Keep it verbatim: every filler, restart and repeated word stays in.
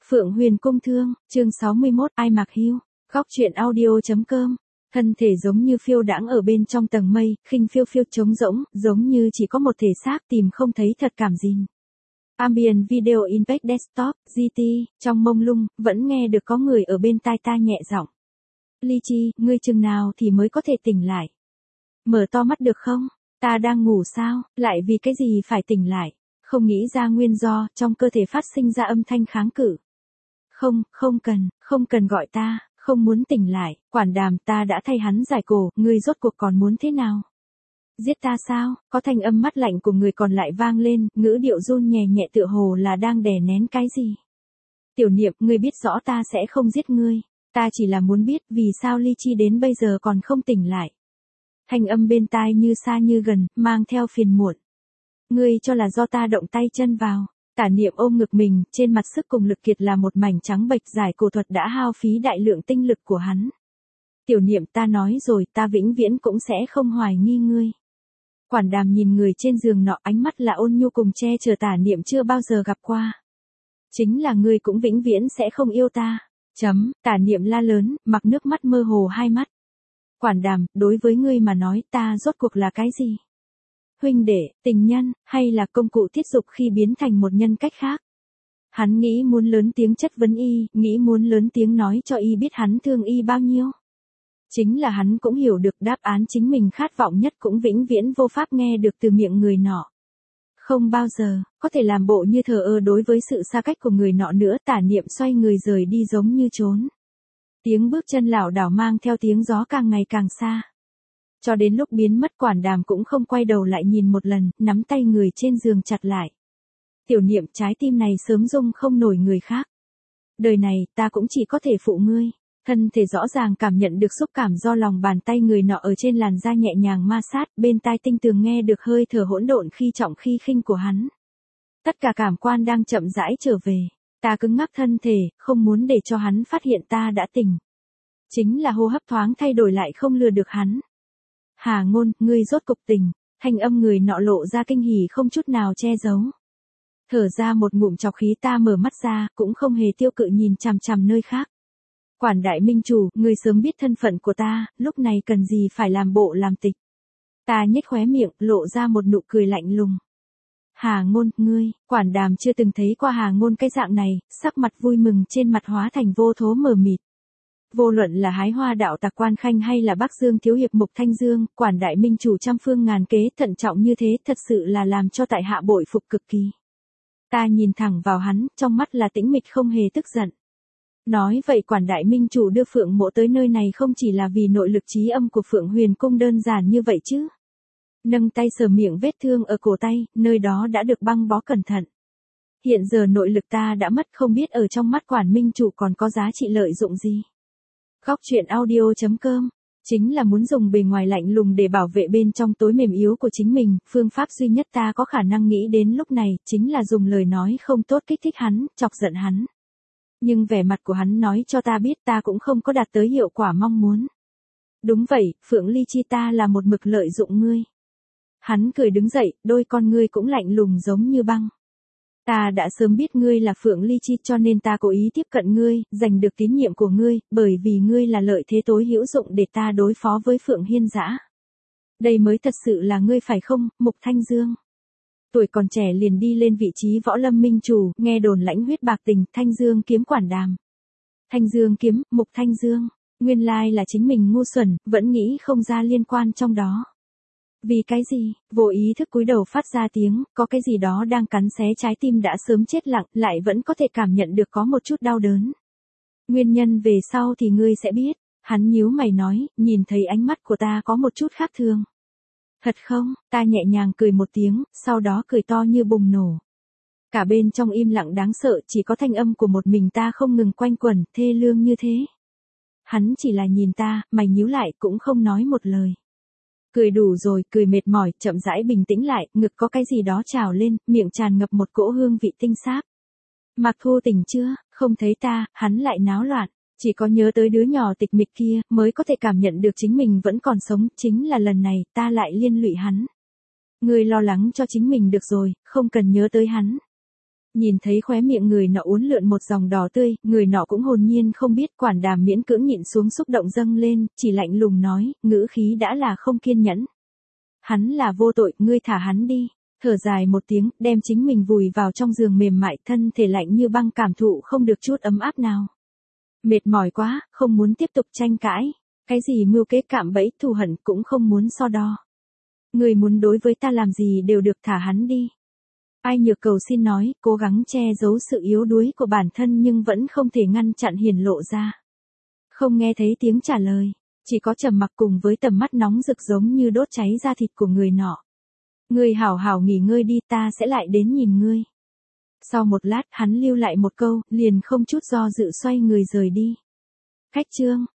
Phượng Huyền Cung Thương, chương sáu mươi mốt, ai mặc hiu, góc truyện audio.com. Thân thể giống như phiêu đãng ở bên trong tầng mây, khinh phiêu phiêu trống rỗng, giống như chỉ có một thể xác tìm không thấy thật cảm gìn. Ambient Video Impact Desktop, giê tê, trong mông lung, vẫn nghe được có người ở bên tai ta nhẹ giọng. Ly Chi, ngươi chừng nào thì mới có thể tỉnh lại? Mở to mắt được không? Ta đang ngủ sao, lại vì cái gì phải tỉnh lại? Không nghĩ ra nguyên do, trong cơ thể phát sinh ra âm thanh kháng cự. Không, không cần, không cần gọi ta, không muốn tỉnh lại, quản đàm ta đã thay hắn giải cổ, ngươi rốt cuộc còn muốn thế nào? Giết ta sao? Có thanh âm mắt lạnh của người còn lại vang lên, ngữ điệu run nhẹ nhẹ tựa hồ là đang đè nén cái gì. Tiểu Niệm, ngươi biết rõ ta sẽ không giết ngươi, ta chỉ là muốn biết vì sao Ly Chi đến bây giờ còn không tỉnh lại. Thanh âm bên tai như xa như gần, mang theo phiền muộn. Ngươi cho là do ta động tay chân vào. Tả Niệm ôm ngực mình, trên mặt sức cùng lực kiệt là một mảnh trắng bệch, giải cổ thuật đã hao phí đại lượng tinh lực của hắn. Tiểu Niệm, ta nói rồi, ta vĩnh viễn cũng sẽ không hoài nghi ngươi. Quản đàm nhìn người trên giường nọ, ánh mắt là ôn nhu cùng che chở Tả Niệm chưa bao giờ gặp qua. Chính là ngươi cũng vĩnh viễn sẽ không yêu ta. Chấm, Tả Niệm la lớn, mặc nước mắt mơ hồ hai mắt. Quản đàm, đối với ngươi mà nói ta rốt cuộc là cái gì? Huynh đệ, tình nhân, hay là công cụ thiết dục khi biến thành một nhân cách khác? Hắn nghĩ muốn lớn tiếng chất vấn y, nghĩ muốn lớn tiếng nói cho y biết hắn thương y bao nhiêu. Chính là hắn cũng hiểu được đáp án chính mình khát vọng nhất cũng vĩnh viễn vô pháp nghe được từ miệng người nọ. Không bao giờ, có thể làm bộ như thờ ơ đối với sự xa cách của người nọ nữa. Tả Niệm xoay người rời đi giống như trốn. Tiếng bước chân lảo đảo mang theo tiếng gió càng ngày càng xa. Cho đến lúc biến mất, quản đàm cũng không quay đầu lại nhìn một lần, nắm tay người trên giường chặt lại. Tiểu Niệm, trái tim này sớm dung không nổi người khác. Đời này, ta cũng chỉ có thể phụ ngươi. Thân thể rõ ràng cảm nhận được xúc cảm do lòng bàn tay người nọ ở trên làn da nhẹ nhàng ma sát, bên tai tinh tường nghe được hơi thở hỗn độn khi trọng khi khinh của hắn. Tất cả cảm quan đang chậm rãi trở về. Ta cứng ngắc thân thể, không muốn để cho hắn phát hiện ta đã tỉnh. Chính là hô hấp thoáng thay đổi lại không lừa được hắn. Hà Ngôn, ngươi rốt cục tỉnh. Thanh âm người nọ lộ ra kinh hỉ không chút nào che giấu. Thở ra một ngụm trọc khí, ta mở mắt ra, cũng không hề tiêu cự nhìn chằm chằm nơi khác. Quản đại minh chủ, ngươi sớm biết thân phận của ta, lúc này cần gì phải làm bộ làm tịch. Ta nhếch khóe miệng, lộ ra một nụ cười lạnh lùng. Hà Ngôn, ngươi, quản đàm chưa từng thấy qua Hà Ngôn cái dạng này, sắc mặt vui mừng trên mặt hóa thành vô thố mờ mịt. Vô luận là hái hoa đạo tặc Quan Khanh hay là Bắc Dương thiếu hiệp Mục Thanh Dương, quản đại minh chủ trăm phương ngàn kế thận trọng như thế thật sự là làm cho tại hạ bội phục cực kỳ. Ta nhìn thẳng vào hắn, trong mắt là tĩnh mịch không hề tức giận. Nói vậy quản đại minh chủ đưa Phượng Mộ tới nơi này không chỉ là vì nội lực trí âm của Phượng Huyền Cung đơn giản như vậy chứ. Nâng tay sờ miệng vết thương ở cổ tay, nơi đó đã được băng bó cẩn thận. Hiện giờ nội lực ta đã mất, không biết ở trong mắt quản minh chủ còn có giá trị lợi dụng gì. Góc truyện audio.com, chính là muốn dùng bề ngoài lạnh lùng để bảo vệ bên trong tối mềm yếu của chính mình, phương pháp duy nhất ta có khả năng nghĩ đến lúc này, chính là dùng lời nói không tốt kích thích hắn, chọc giận hắn. Nhưng vẻ mặt của hắn nói cho ta biết ta cũng không có đạt tới hiệu quả mong muốn. Đúng vậy, Phượng Ly Chi, ta là một mực lợi dụng ngươi. Hắn cười đứng dậy, đôi con ngươi cũng lạnh lùng giống như băng. Ta đã sớm biết ngươi là Phượng Ly Chi cho nên ta cố ý tiếp cận ngươi, giành được tín nhiệm của ngươi, bởi vì ngươi là lợi thế tối hữu dụng để ta đối phó với Phượng Hiên Dã. Đây mới thật sự là ngươi phải không, Mục Thanh Dương? Tuổi còn trẻ liền đi lên vị trí võ lâm minh chủ, nghe đồn lãnh huyết bạc tình, Thanh Dương kiếm quản đàm. Thanh Dương kiếm, Mục Thanh Dương, nguyên lai là chính mình ngu xuẩn, vẫn nghĩ không ra liên quan trong đó. Vì cái gì, vô ý thức cúi đầu phát ra tiếng, có cái gì đó đang cắn xé trái tim đã sớm chết lặng, lại vẫn có thể cảm nhận được có một chút đau đớn. Nguyên nhân về sau thì ngươi sẽ biết, hắn nhíu mày nói, nhìn thấy ánh mắt của ta có một chút khác thường. Thật không, ta nhẹ nhàng cười một tiếng, sau đó cười to như bùng nổ. Cả bên trong im lặng đáng sợ, chỉ có thanh âm của một mình ta không ngừng quanh quẩn, thê lương như thế. Hắn chỉ là nhìn ta, mày nhíu lại cũng không nói một lời. Cười đủ rồi, cười mệt mỏi, chậm rãi bình tĩnh lại, ngực có cái gì đó trào lên, miệng tràn ngập một cỗ hương vị tinh sáp. Mạc Thu tỉnh chưa, không thấy ta, hắn lại náo loạn. Chỉ có nhớ tới đứa nhỏ tịch mịch kia, mới có thể cảm nhận được chính mình vẫn còn sống, chính là lần này, ta lại liên lụy hắn. Ngươi lo lắng cho chính mình được rồi, không cần nhớ tới hắn. Nhìn thấy khóe miệng người nọ uốn lượn một dòng đỏ tươi, người nọ cũng hồn nhiên không biết, quản đàm miễn cưỡng nhịn xuống xúc động dâng lên, chỉ lạnh lùng nói, ngữ khí đã là không kiên nhẫn. Hắn là vô tội, ngươi thả hắn đi. Thở dài một tiếng, đem chính mình vùi vào trong giường mềm mại, thân thể lạnh như băng, cảm thụ không được chút ấm áp nào. Mệt mỏi quá, không muốn tiếp tục tranh cãi. Cái gì mưu kế cạm bẫy, thù hận cũng không muốn so đo. Người muốn đối với ta làm gì đều được, thả hắn đi. Ai Nhược cầu xin nói, cố gắng che giấu sự yếu đuối của bản thân nhưng vẫn không thể ngăn chặn hiển lộ ra. Không nghe thấy tiếng trả lời, chỉ có trầm mặc cùng với tầm mắt nóng rực giống như đốt cháy da thịt của người nọ. Ngươi hảo hảo nghỉ ngơi đi, ta sẽ lại đến nhìn ngươi. Sau một lát hắn lưu lại một câu, liền không chút do dự xoay người rời đi. Khách chương.